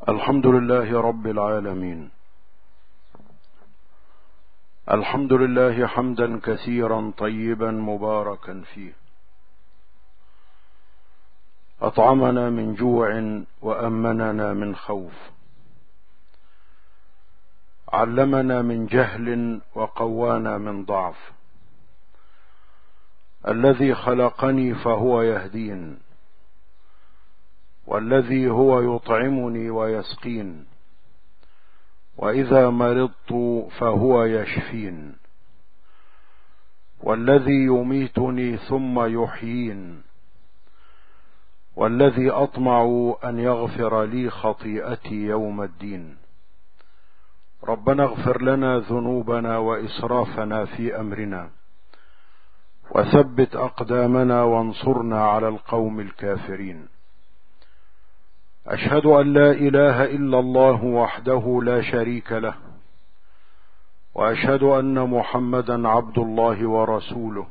الحمد لله رب العالمين. الحمد لله حمدا كثيرا طيبا مباركا فيه، أطعمنا من جوع وأمننا من خوف، علمنا من جهل وقوانا من ضعف، الذي خلقني فهو يهدين، والذي هو يطعمني ويسقين، وإذا مرضت فهو يشفين، والذي يميتني ثم يحيين، والذي أطمع أن يغفر لي خطيئتي يوم الدين. ربنا اغفر لنا ذنوبنا وإسرافنا في أمرنا، وثبت أقدامنا وانصرنا على القوم الكافرين. أشهد أن لا إله إلا الله وحده لا شريك له، وأشهد أن محمدا عبد الله ورسوله،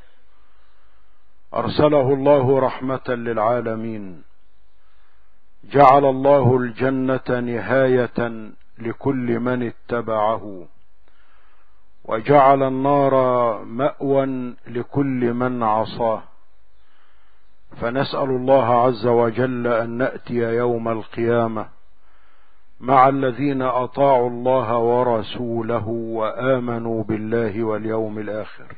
أرسله الله رحمة للعالمين، جعل الله الجنة نهاية لكل من اتبعه، وجعل النار مأوى لكل من عصاه. فنسأل الله عز وجل أن نأتي يوم القيامة مع الذين أطاعوا الله ورسوله وآمنوا بالله واليوم الآخر.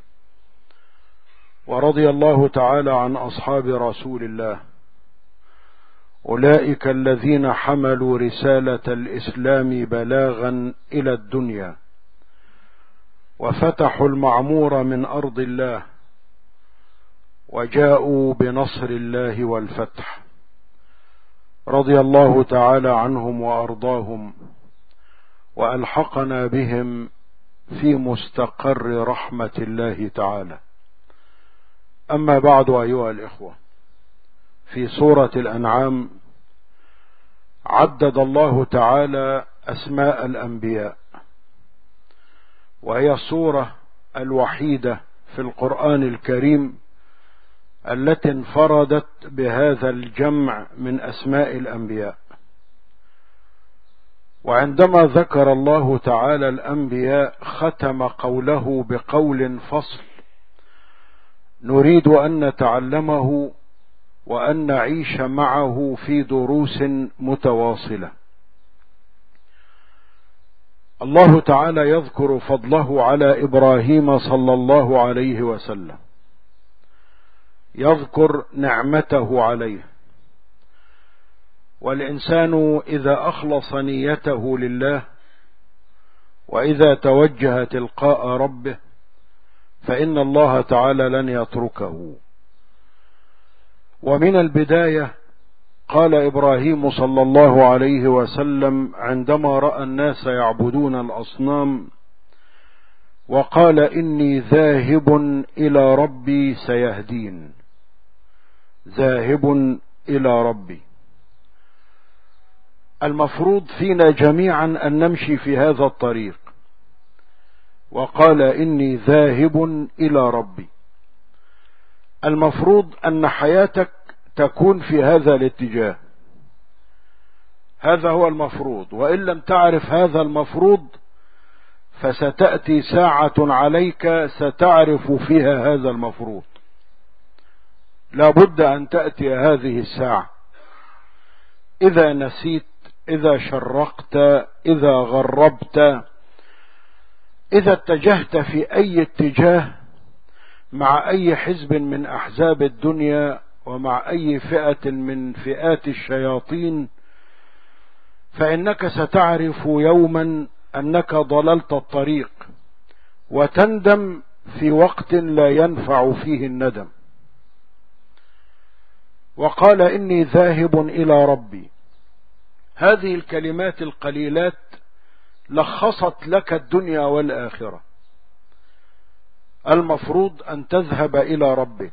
ورضي الله تعالى عن أصحاب رسول الله، أولئك الذين حملوا رسالة الإسلام بلاغا إلى الدنيا، وفتحوا المعمور من أرض الله، وجاءوا بنصر الله والفتح. رضي الله تعالى عنهم وأرضاهم، وألحقنا بهم في مستقر رحمة الله تعالى. أما بعد، أيها الإخوة، في سورة الأنعام عدد الله تعالى أسماء الأنبياء، وهي السورة الوحيدة في القرآن الكريم التي انفردت بهذا الجمع من أسماء الأنبياء. وعندما ذكر الله تعالى الأنبياء ختم قوله بقول فصل نريد أن نتعلمه وأن نعيش معه في دروس متواصلة. الله تعالى يذكر فضله على إبراهيم صلى الله عليه وسلم، يذكر نعمته عليه. والإنسان إذا أخلص نيته لله وإذا توجه تلقاء ربه فإن الله تعالى لن يتركه. ومن البداية قال إبراهيم صلى الله عليه وسلم عندما رأى الناس يعبدون الأصنام وقال إني ذاهب إلى ربي سيهدين، ذاهب إلى ربي. المفروض فينا جميعا أن نمشي في هذا الطريق، وقال إني ذاهب إلى ربي. المفروض أن حياتك تكون في هذا الاتجاه، هذا هو المفروض. وإن لم تعرف هذا المفروض فستأتي ساعة عليك ستعرف فيها هذا المفروض. لا بد أن تأتي هذه الساعة. إذا نسيت، إذا شرقت، إذا غربت، إذا اتجهت في أي اتجاه مع أي حزب من أحزاب الدنيا ومع أي فئة من فئات الشياطين، فإنك ستعرف يوما أنك ضللت الطريق، وتندم في وقت لا ينفع فيه الندم. وقال إني ذاهب إلى ربي. هذه الكلمات القليلات لخصت لك الدنيا والآخرة. المفروض أن تذهب إلى ربك،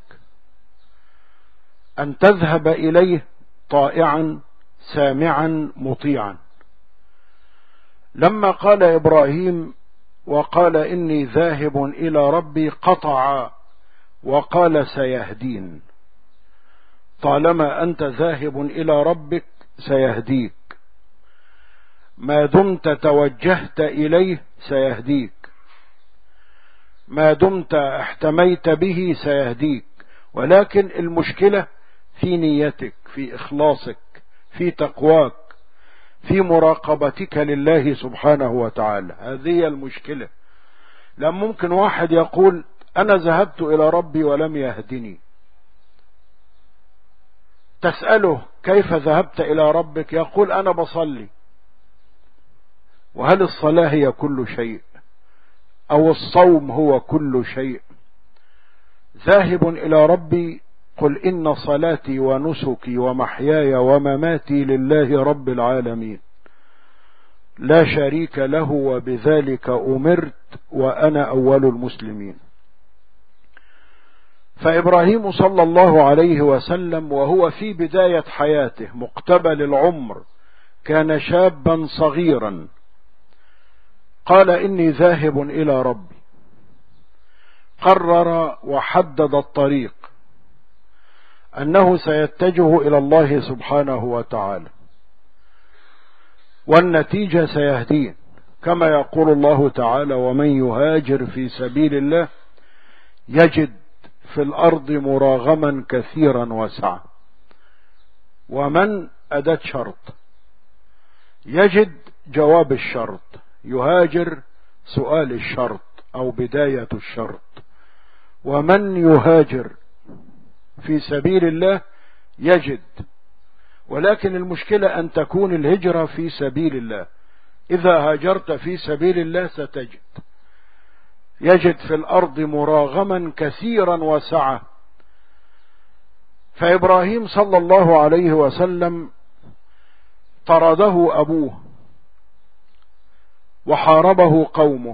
أن تذهب إليه طائعا سامعا مطيعا. لما قال إبراهيم وقال إني ذاهب إلى ربي قطع وقال سيهدين. طالما أنت ذاهب إلى ربك سيهديك. ما دمت توجهت إليه سيهديك، ما دمت احتميت به سيهديك، ولكن المشكلة في نيتك، في إخلاصك، في تقواك، في مراقبتك لله سبحانه وتعالى. هذه المشكلة. لأن ممكن واحد يقول أنا ذهبت إلى ربي ولم يهدني، تسأله كيف ذهبت إلى ربك؟ يقول أنا بصلي. وهل الصلاة هي كل شيء؟ أو الصوم هو كل شيء؟ ذاهب إلى ربي، قل إن صلاتي ونسكي ومحياي ومماتي لله رب العالمين لا شريك له وبذلك أمرت وأنا أول المسلمين. فإبراهيم صلى الله عليه وسلم وهو في بداية حياته مقتبل العمر، كان شابا صغيرا، قال إني ذاهب إلى ربي. قرر وحدد الطريق أنه سيتجه إلى الله سبحانه وتعالى، والنتيجة سيهديه، كما يقول الله تعالى ومن يهاجر في سبيل الله يجد في الأرض مراغما كثيرا وسعة. ومن أداة شرط، يجد جواب الشرط، يهاجر سؤال الشرط أو بداية الشرط. ومن يهاجر في سبيل الله يجد، ولكن المشكلة أن تكون الهجرة في سبيل الله. إذا هاجرت في سبيل الله ستجد، يجد في الأرض مراغما كثيرا وسعة. فإبراهيم صلى الله عليه وسلم طرده أبوه وحاربه قومه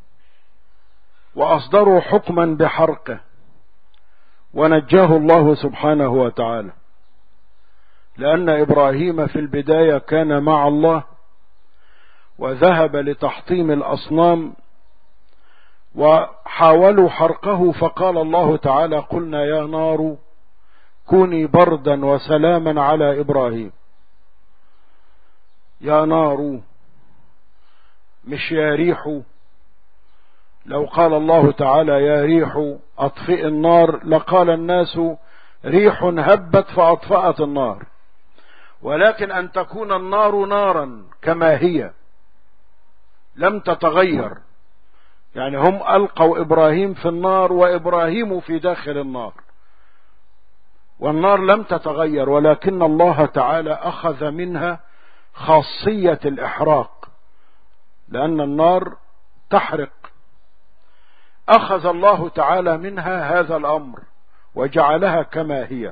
وأصدروا حكما بحرقه، ونجاه الله سبحانه وتعالى، لأن إبراهيم في البداية كان مع الله وذهب لتحطيم الأصنام وحاولوا حرقه، فقال الله تعالى قلنا يا نار كوني بردا وسلاما على إبراهيم. يا نار، مش يا ريح. لو قال الله تعالى يا ريح أطفئ النار لقال الناس ريح هبت فأطفأت النار، ولكن أن تكون النار نارا كما هي لم تتغير، يعني هم ألقوا إبراهيم في النار وإبراهيم في داخل النار، والنار لم تتغير، ولكن الله تعالى أخذ منها خاصية الإحراق، لأن النار تحرق. أخذ الله تعالى منها هذا الأمر وجعلها كما هي.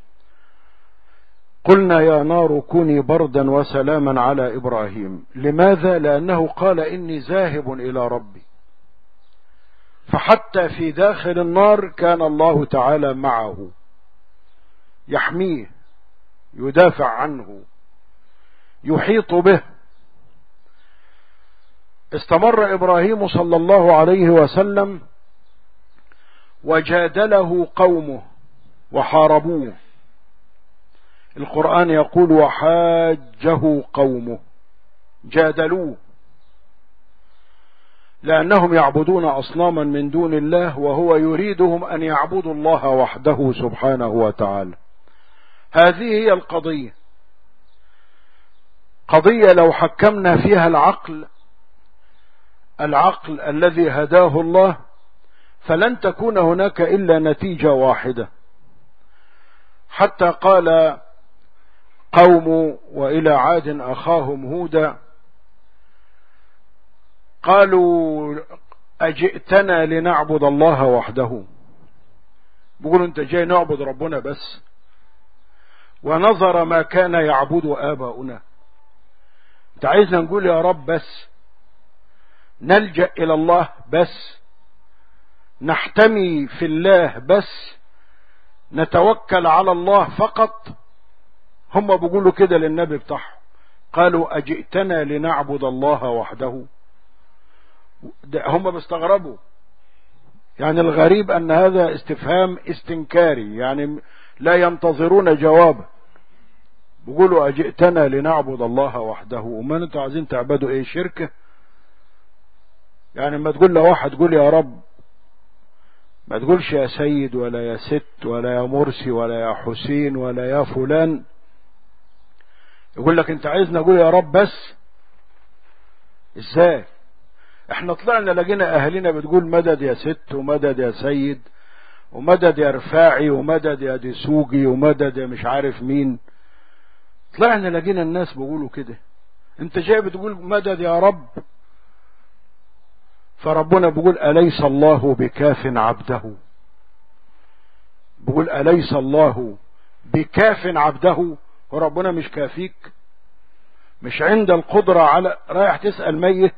قلنا يا نار كوني بردا وسلاما على إبراهيم. لماذا؟ لأنه قال إني ذاهب إلى ربي، فحتى في داخل النار كان الله تعالى معه يحميه، يدافع عنه، يحيط به. استمر إبراهيم صلى الله عليه وسلم وجادله قومه وحاربوه. القرآن يقول وحاجه قومه، جادلوه، لأنهم يعبدون أصناما من دون الله وهو يريدهم أن يعبدوا الله وحده سبحانه وتعالى. هذه هي القضية، قضية لو حكمنا فيها العقل الذي هداه الله فلن تكون هناك إلا نتيجة واحدة. حتى قال قوم وإلى عاد أخاهم هودا قالوا أجئتنا لنعبد الله وحده. بيقولوا أنت جاي نعبد ربنا بس، ونظر ما كان يعبد آباؤنا. أنت عايزنا نقول يا رب بس، نلجأ إلى الله بس، نحتمي في الله بس، نتوكل على الله فقط. هم بيقولوا كده للنبي بتاعهم، قالوا أجئتنا لنعبد الله وحده. هم بيستغربوا، يعني الغريب أن هذا استفهام استنكاري، يعني لا ينتظرون جوابا، بيقولوا أجئتنا لنعبد الله وحده، وما انتوا عايزين تعبدوا ايه؟ شركة؟ يعني ما تقول لواحد قول يا رب، ما تقولش يا سيد ولا يا ست ولا يا مرسي ولا يا حسين ولا يا فلان. يقول لك انت عايزنا نقول يا رب بس؟ ازاي؟ احنا طلعنا لقينا اهلنا بتقول مدد يا ست ومدد يا سيد ومدد يا رفاعي ومدد يا دسوقي ومدد يا مش عارف مين. طلعنا لقينا الناس بيقولوا كده، انت جاي بتقول مدد يا رب؟ فربنا بيقول أليس الله بكاف عبده؟ بيقول أليس الله بكاف عبده؟ وربنا مش كافيك؟ مش عند القدرة على رايح تسأل ميت؟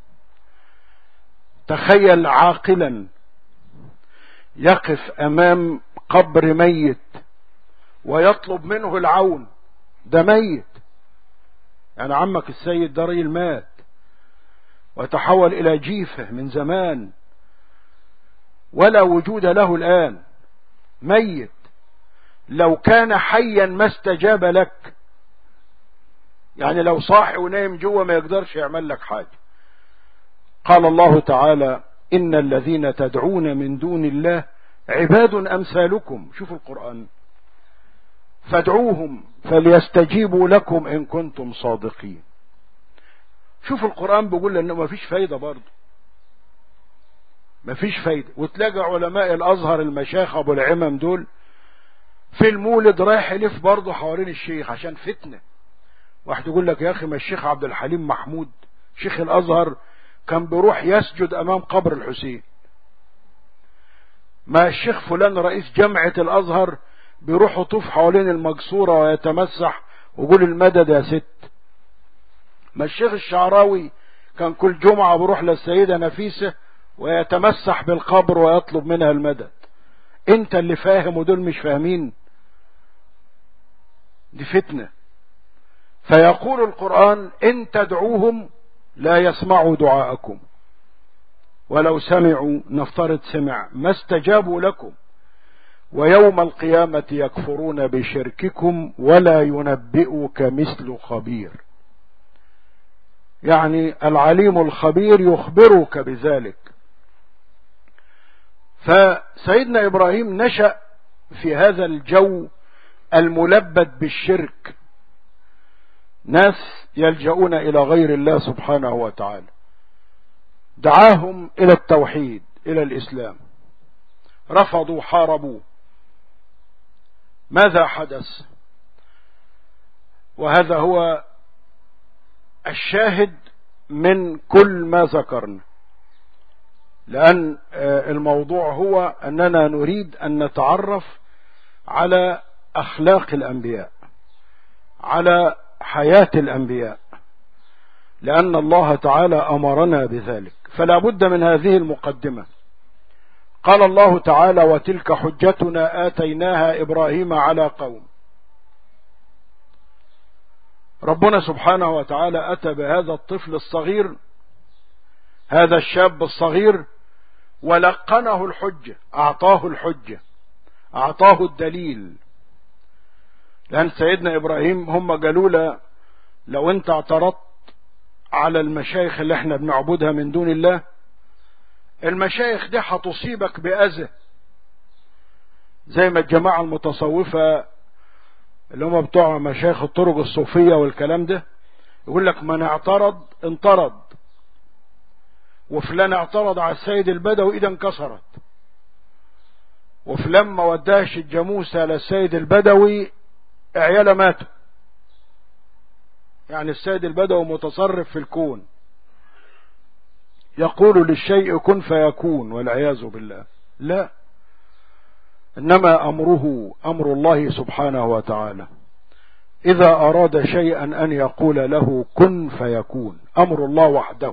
تخيل عاقلا يقف أمام قبر ميت ويطلب منه العون، ده ميت، يعني عمك السيد ده راجل مات وتحول إلى جيفة من زمان ولا وجود له الآن، ميت، لو كان حيا ما استجاب لك، يعني لو صاحي ونايم جوه ما يقدرش يعمل لك حاجة. قال الله تعالى إن الذين تدعون من دون الله عباد أمثالكم، شوفوا القرآن، فادعوهم فليستجيبوا لكم إن كنتم صادقين. شوف القرآن بيقول انه ما فيش فايدة، برضه ما فيش فايدة. وتلاقي علماء الازهر المشايخ ابو العمم دول في المولد رايح يلف برضه حوالين الشيخ عشان فتنة. واحد يقول لك يا اخي ما الشيخ عبد الحليم محمود شيخ الازهر كان بيروح يسجد امام قبر الحسين، ما الشيخ فلان رئيس جامعة الازهر بيروح يطوف حوالين المقصورة ويتمسح ويقول المدد يا ست، ما الشيخ الشعراوي كان كل جمعة بروح للسيدة نفيسة ويتمسح بالقبر ويطلب منها المدد. انت اللي فاهم ودول مش فاهمين، دي فتنة. فيقول القرآن إن تدعوهم لا يسمعوا دعاءكم ولو سمعوا، نفترض سمع، ما استجابوا لكم ويوم القيامة يكفرون بشرككم ولا ينبئك مثل خبير. يعني العليم الخبير يخبرك بذلك. فسيدنا إبراهيم نشأ في هذا الجو الملبد بالشرك، ناس يلجؤون إلى غير الله سبحانه وتعالى، دعاهم إلى التوحيد إلى الإسلام، رفضوا حاربوا. ماذا حدث؟ وهذا هو الشاهد من كل ما ذكرنا، لأن الموضوع هو أننا نريد أن نتعرف على أخلاق الأنبياء، على حياة الأنبياء، لأن الله تعالى أمرنا بذلك، فلا بد من هذه المقدمة. قال الله تعالى وتلك حجتنا آتيناها إبراهيم على قوم. ربنا سبحانه وتعالى أتى بهذا الطفل الصغير، هذا الشاب الصغير، ولقنه الحجة، أعطاه الحجة، أعطاه الدليل. لأن سيدنا إبراهيم هم قالوا له لو أنت اعترضت على المشايخ اللي احنا بنعبدها من دون الله، المشايخ دي هتصيبك بأذى، زي ما الجماعة المتصوفة اللي هم بتوع مشايخ الطرق الصوفية والكلام ده يقول لك من اعترض انطرد، وفلان اعترض على السيد البدوي ايده انكسرت، وفلان ما وداش الجاموسة للسيد البدوي عياله ماتوا. يعني السيد البدوي متصرف في الكون، يقول للشيء كن فيكون والعياذ بالله. لا، إنما أمره أمر الله سبحانه وتعالى، إذا أراد شيئا أن يقول له كن فيكون، أمر الله وحده.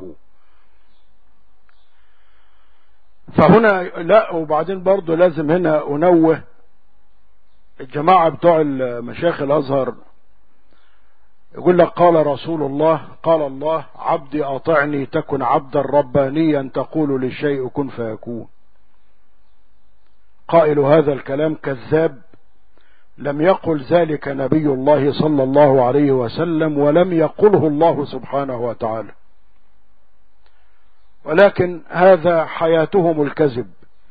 فهنا لا، وبعدين برضو لازم هنا أنوه الجماعة بتوع المشايخ الأزهر، يقول لك قال رسول الله قال الله عبدي أطعني تكن عبدا ربانيا تقول للشيء كن فيكون. قائل هذا الكلام كذاب لم يقل ذلك نبي الله صلى الله عليه وسلم، ولم يقله الله سبحانه وتعالى، ولكن هذا حياتهم الكذب.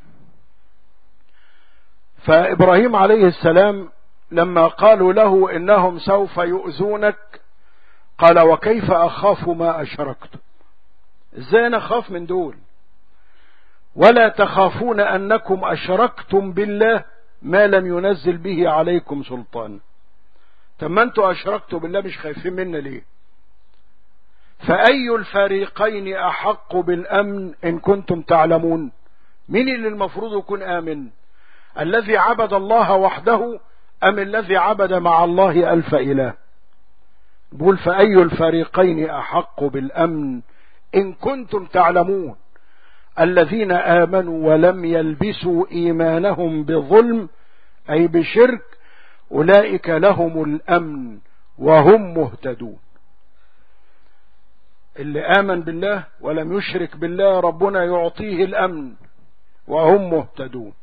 فإبراهيم عليه السلام لما قالوا له إنهم سوف يؤذونك قال وكيف أخاف ما أشركتم، إزاي أنا أخاف من دول؟ ولا تخافون أنكم أشركتم بالله ما لم ينزل به عليكم سلطان. طب ما أنتوا أشركتوا بالله، مش خايفين منا ليه؟ فأي الفريقين أحق بالأمن إن كنتم تعلمون؟ مين اللي المفروض يكون آمن؟ الذي عبد الله وحده أم الذي عبد مع الله ألف إله؟ بقول فأي الفريقين أحق بالأمن إن كنتم تعلمون؟ الذين آمنوا ولم يلبسوا إيمانهم بظلم أي بشرك أولئك لهم الأمن وهم مهتدون. اللي آمن بالله ولم يشرك بالله ربنا يعطيه الأمن وهم مهتدون.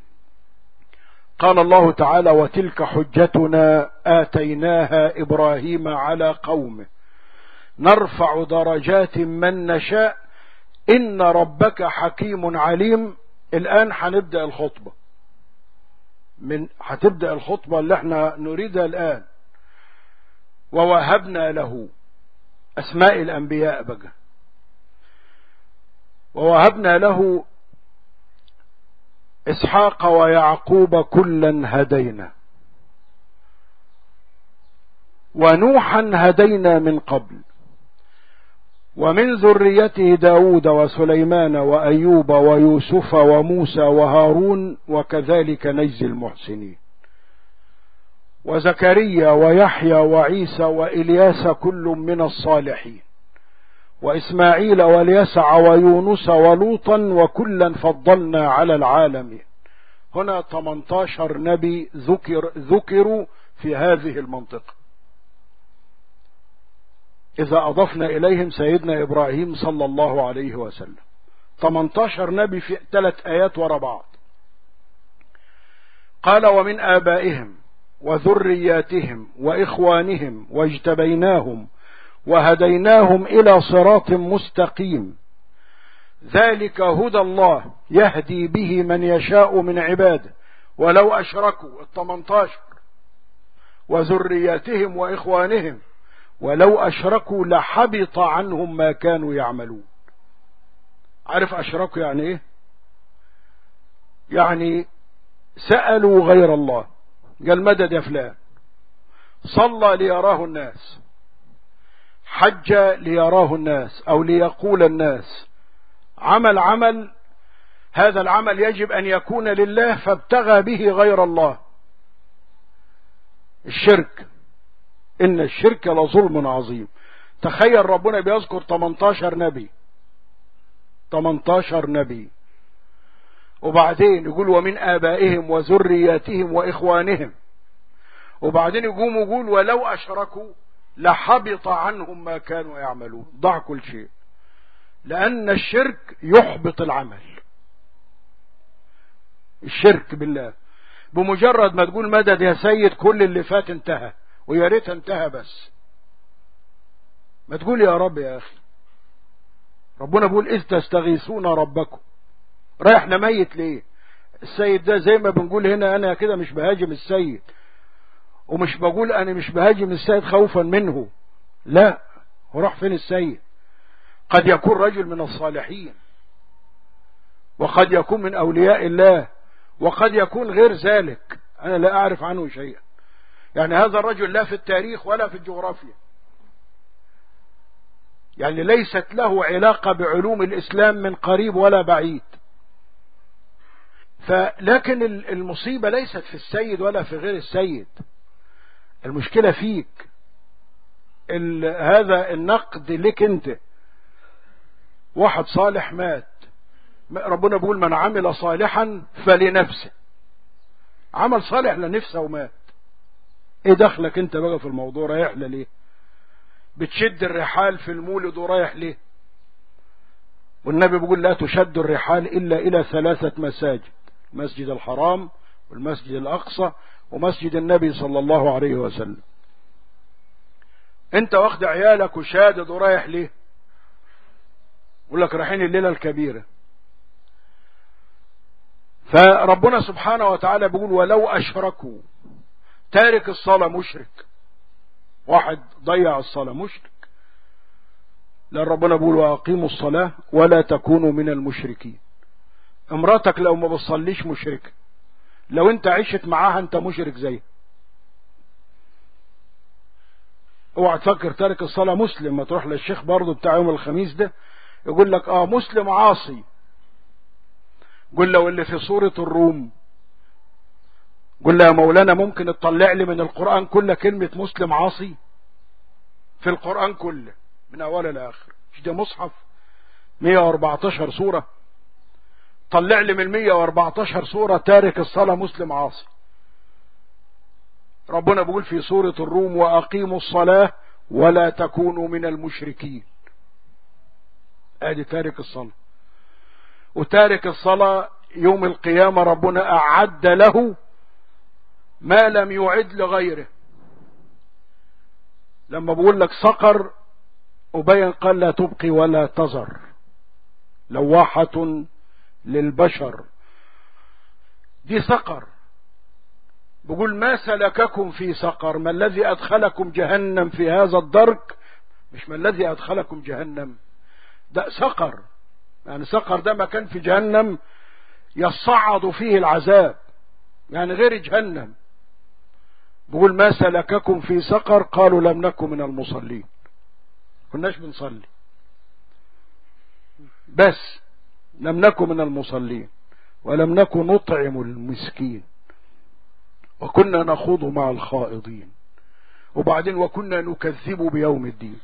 قال الله تعالى وتلك حجتنا آتيناها إبراهيم على قومه نرفع درجات من نشاء إن ربك حكيم عليم. الآن هنبدأ الخطبة، هتبدأ الخطبة اللي احنا نريدها الآن. ووهبنا له أسماء الأنبياء بقى، ووهبنا له إسحاق ويعقوب كلا هدينا ونوحا هدينا من قبل ومن ذريته داود وسليمان وأيوب ويوسف وموسى وهارون وكذلك نجزي المحسنين وزكريا ويحيى وعيسى وإلياس كل من الصالحين وإسماعيل واليسع ويونس ولوطا وكلا فضلنا على العالمين. هنا 18 نبي ذكروا في هذه المنطقة، إذا أضفنا إليهم سيدنا إبراهيم صلى الله عليه وسلم. 18 نبي في 3 آيات ورا بعض. قال ومن آبائهم وذرياتهم وإخوانهم واجتبيناهم وهديناهم إلى صراط مستقيم ذلك هدى الله يهدي به من يشاء من عباده ولو أشركوا 18 وذرياتهم وإخوانهم ولو أشركوا لحبط عنهم ما كانوا يعملون. عارف أشركوا يعني إيه؟ يعني سألوا غير الله، قال مدد يا فلان، صلى ليراه الناس، حج ليراه الناس أو ليقول الناس، عمل هذا العمل يجب أن يكون لله فابتغى به غير الله. الشرك، إن الشرك لظلم عظيم. تخيل ربنا بيذكر 18 نبي، 18 نبي، وبعدين يقول ومن آبائهم وذرياتهم وإخوانهم، وبعدين يقول ولو أشركوا لحبط عنهم ما كانوا يعملون. ضع كل شيء، لأن الشرك يحبط العمل. الشرك بالله بمجرد ما تقول مدد يا سيد كل اللي فات انتهى، ويا ريت انتهى بس. ما تقول يا رب يا أخي. ربنا بيقول إذ تستغيثون ربكم. رايح لميت ليه؟ السيد ده زي ما بنقول هنا أنا كده مش بهاجم السيد، ومش بقول أنا مش بهاجم السيد خوفا منه، لا، هو راح فين السيد؟ قد يكون رجل من الصالحين، وقد يكون من أولياء الله، وقد يكون غير ذلك، أنا لا أعرف عنه شيئا. يعني هذا الرجل لا في التاريخ ولا في الجغرافيا، يعني ليست له علاقة بعلوم الإسلام من قريب ولا بعيد. لكن المصيبة ليست في السيد ولا في غير السيد، المشكلة فيك. هذا النقد لك انت. واحد صالح مات، ربنا بيقول من عمل صالحا فلنفسه، عمل صالح لنفسه ومات. ايه دخلك انت بقى في الموضوع؟ رايح ليه؟ بتشد الرحال في المولد ورايح ليه؟ والنبي بيقول لا تشد الرحال إلا إلى 3 مساجد: المسجد الحرام والمسجد الأقصى ومسجد النبي صلى الله عليه وسلم. انت واخد عيالك وشادد ورايح ليه؟ يقول لك رايحين الليلة الكبيرة. فربنا سبحانه وتعالى بيقول ولو أشركوا، تارك الصلاة مشرك، واحد ضيع الصلاة مشرك، لأن ربنا بيقول وأقيموا الصلاة ولا تكونوا من المشركين. امراتك لو ما بتصليش مشركة، لو انت عشت معاها انت مشرك زيها. اوعى تفكر تارك الصلاة مسلم، ما تروح للشيخ برضه بتاع يوم الخميس ده يقول لك مسلم عاصي. قل له اللي في سورة الروم، قل له يا مولانا ممكن تطلع لي من القرآن كله كلمة مسلم عاصي؟ في القرآن كله من أول لآخر، مش ده مصحف 114 سورة؟ طلع لي من 114 سورة تارك الصلاة مسلم عاصي. ربنا بيقول في سورة الروم وأقيموا الصلاة ولا تكونوا من المشركين. ادي تارك الصلاة. وتارك الصلاة يوم القيامة ربنا أعد له ما لم يعد لغيره. لما بقول لك سقر وبين قال لا تبقي ولا تذر، لواحة للبشر، دي سقر. بقول ما سلككم في سقر، ما الذي أدخلكم جهنم في هذا الدرك، مش ما الذي أدخلكم جهنم، ده سقر. يعني سقر ده مكان في جهنم يصعد فيه العذاب، يعني غير جهنم. بقول ما سلككم في سقر، قالوا لم نكن من المصلين، كناش بنصلي، بس لم نكن من المصلين ولم نكن نطعم المسكين وكنا نخوض مع الخائضين وبعدين وكنا نكذب بيوم الدين.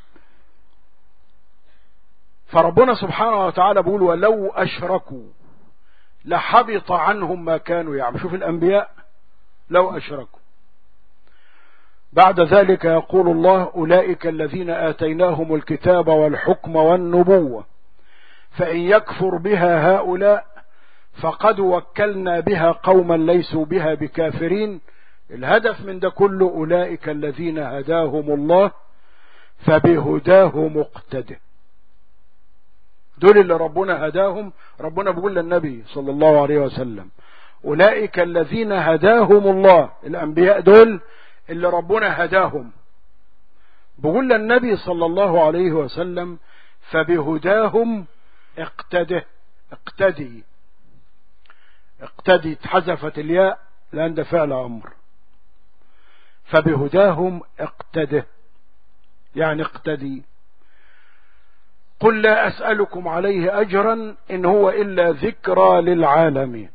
فربنا سبحانه وتعالى بيقول ولو أشركوا لحبط عنهم ما كانوا يعملون. شوف الأنبياء لو أشركوا. بعد ذلك يقول الله أولئك الذين آتيناهم الكتاب والحكم والنبوة فإن يكفر بها هؤلاء فقد وكلنا بها قوما ليسوا بها بكافرين. الهدف من ده كله أولئك الذين هداهم الله فبهداه مقتده. دول اللي ربنا هداهم. ربنا بيقول للنبي صلى الله عليه وسلم أولئك الذين هداهم الله، الأنبياء دول اللي ربنا هداهم. بيقول للنبي صلى الله عليه وسلم فبهداهم اقتده. اقتدي، اقتدي اتحذفت الياء لأن ده فعل أمر. فبهداهم اقتده يعني اقتدي. قل لا أسألكم عليه أجرا إن هو إلا ذكرى للعالمين.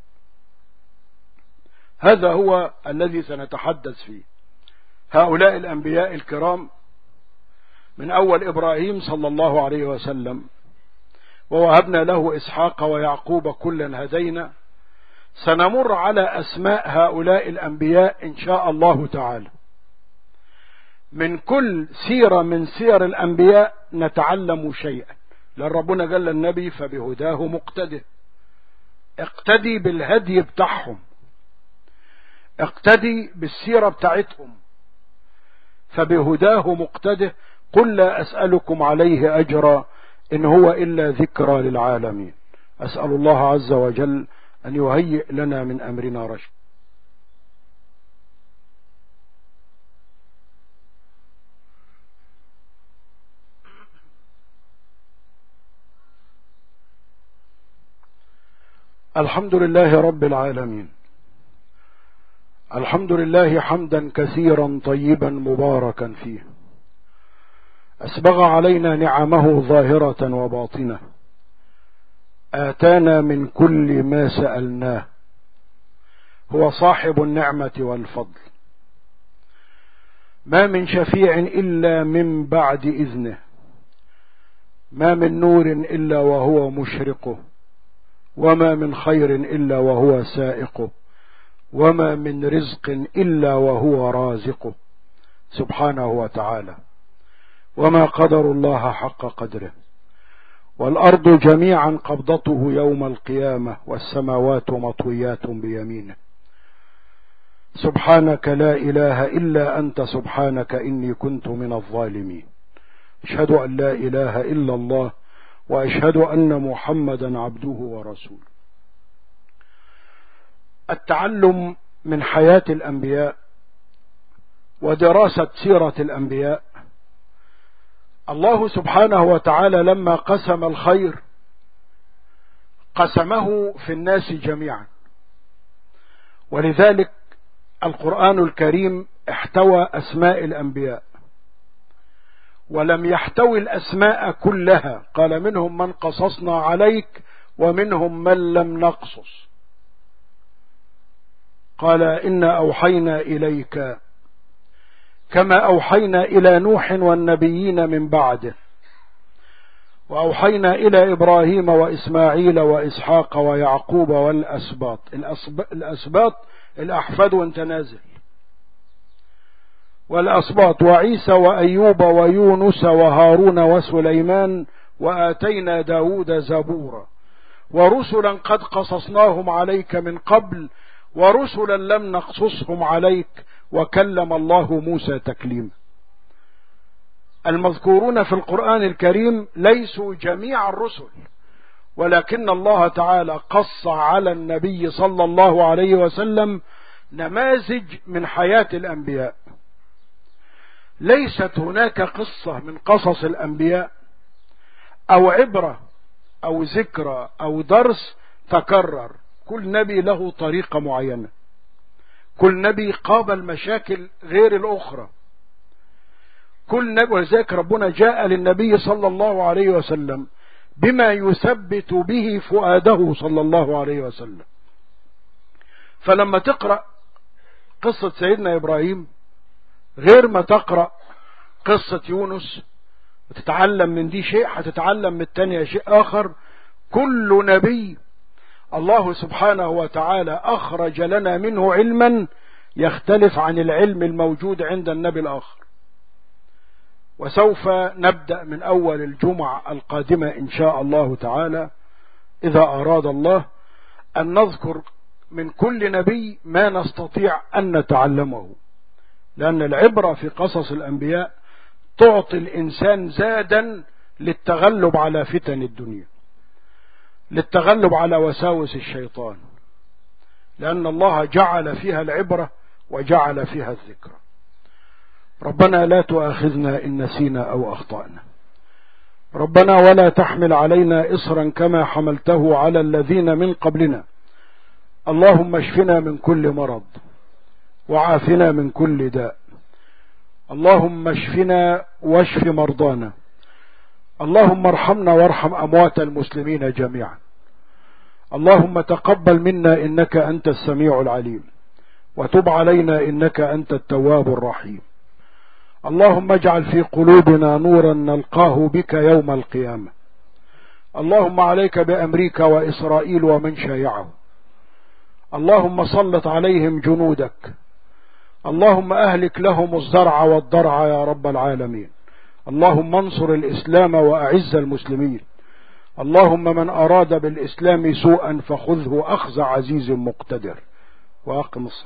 هذا هو الذي سنتحدث فيه. هؤلاء الأنبياء الكرام من أول إبراهيم صلى الله عليه وسلم ووهبنا له إسحاق ويعقوب كلا هدينا. سنمر على أسماء هؤلاء الأنبياء إن شاء الله تعالى. من كل سيرة من سير الأنبياء نتعلم شيئا، لأن ربنا قال للنبي فبهداه مقتده. اقتدي بالهدي بتاعهم، اقتدي بالسيرة بتاعتهم. فبهداه مقتده. قل لا أسألكم عليه أجرا إن هو إلا ذكرى للعالمين. أسأل الله عز وجل أن يهيئ لنا من أمرنا رشد. الحمد لله رب العالمين. الحمد لله حمدا كثيرا طيبا مباركا فيه. أسبغ علينا نعمه ظاهرة وباطنة. آتانا من كل ما سألناه. هو صاحب النعمة والفضل. ما من شفيع إلا من بعد إذنه. ما من نور إلا وهو مشرقه. وما من خير إلا وهو سائقه. وما من رزق إلا وهو رازقه سبحانه وتعالى. وما قدر الله حق قدره. والأرض جميعا قبضته يوم القيامة والسماوات مطويات بيمينه. سبحانك لا إله إلا أنت سبحانك إني كنت من الظالمين. أشهد أن لا إله إلا الله وأشهد أن محمدا عبده ورسوله. التعلم من حياة الأنبياء ودراسة سيرة الأنبياء. الله سبحانه وتعالى لما قسم الخير قسمه في الناس جميعا، ولذلك القرآن الكريم احتوى أسماء الأنبياء ولم يحتوي الأسماء كلها، قال منهم من قصصنا عليك ومنهم من لم نقصص. قال إنا أوحينا إليك كما أوحينا إلى نوح والنبيين من بعده، وأوحينا إلى إبراهيم وإسماعيل وإسحاق ويعقوب والأسباط. الأسباط الأحفاد وانت نازل، والأسباط وعيسى وأيوب ويونس وهارون وسليمان وآتينا داود زبورا ورسلا قد قصصناهم عليك من قبل ورسلا لم نقصصهم عليك وكلم الله موسى تكليما. المذكورون في القرآن الكريم ليسوا جميع الرسل، ولكن الله تعالى قص على النبي صلى الله عليه وسلم نماذج من حياة الأنبياء. ليست هناك قصة من قصص الأنبياء أو عبرة أو ذكرى أو درس تكرر. كل نبي له طريقة معينة، كل نبي قابل مشاكل غير الأخرى، كل نبي. ولذلك ربنا جاء للنبي صلى الله عليه وسلم بما يثبت به فؤاده صلى الله عليه وسلم. فلما تقرأ قصة سيدنا إبراهيم غير ما تقرأ قصة يونس وتتعلم من دي شيء، هتتعلم من التانية شيء آخر. كل نبي الله سبحانه وتعالى أخرج لنا منه علما يختلف عن العلم الموجود عند النبي الآخر. وسوف نبدأ من أول الجمعة القادمة إن شاء الله تعالى إذا أراد الله أن نذكر من كل نبي ما نستطيع أن نتعلمه، لأن العبرة في قصص الأنبياء تعطي الإنسان زادا للتغلب على فتن الدنيا، للتغلب على وساوس الشيطان، لأن الله جعل فيها العبرة وجعل فيها الذكر. ربنا لا تؤاخذنا إن نسينا أو أخطأنا. ربنا ولا تحمل علينا إصرا كما حملته على الذين من قبلنا. اللهم اشفنا من كل مرض وعافنا من كل داء. اللهم اشفنا واشف مرضانا. اللهم ارحمنا وارحم أموات المسلمين جميعا. اللهم تقبل منا إنك أنت السميع العليم، وتب علينا إنك أنت التواب الرحيم. اللهم اجعل في قلوبنا نورا نلقاه بك يوم القيامة. اللهم عليك بأمريكا وإسرائيل ومن شايعه. اللهم سلط عليهم جنودك. اللهم أهلك لهم الزرع والضرع يا رب العالمين. اللهم انصر الإسلام وأعز المسلمين. اللهم من أراد بالإسلام سوءا فخذه أخذ عزيز مقتدر. وأقم الصلاة.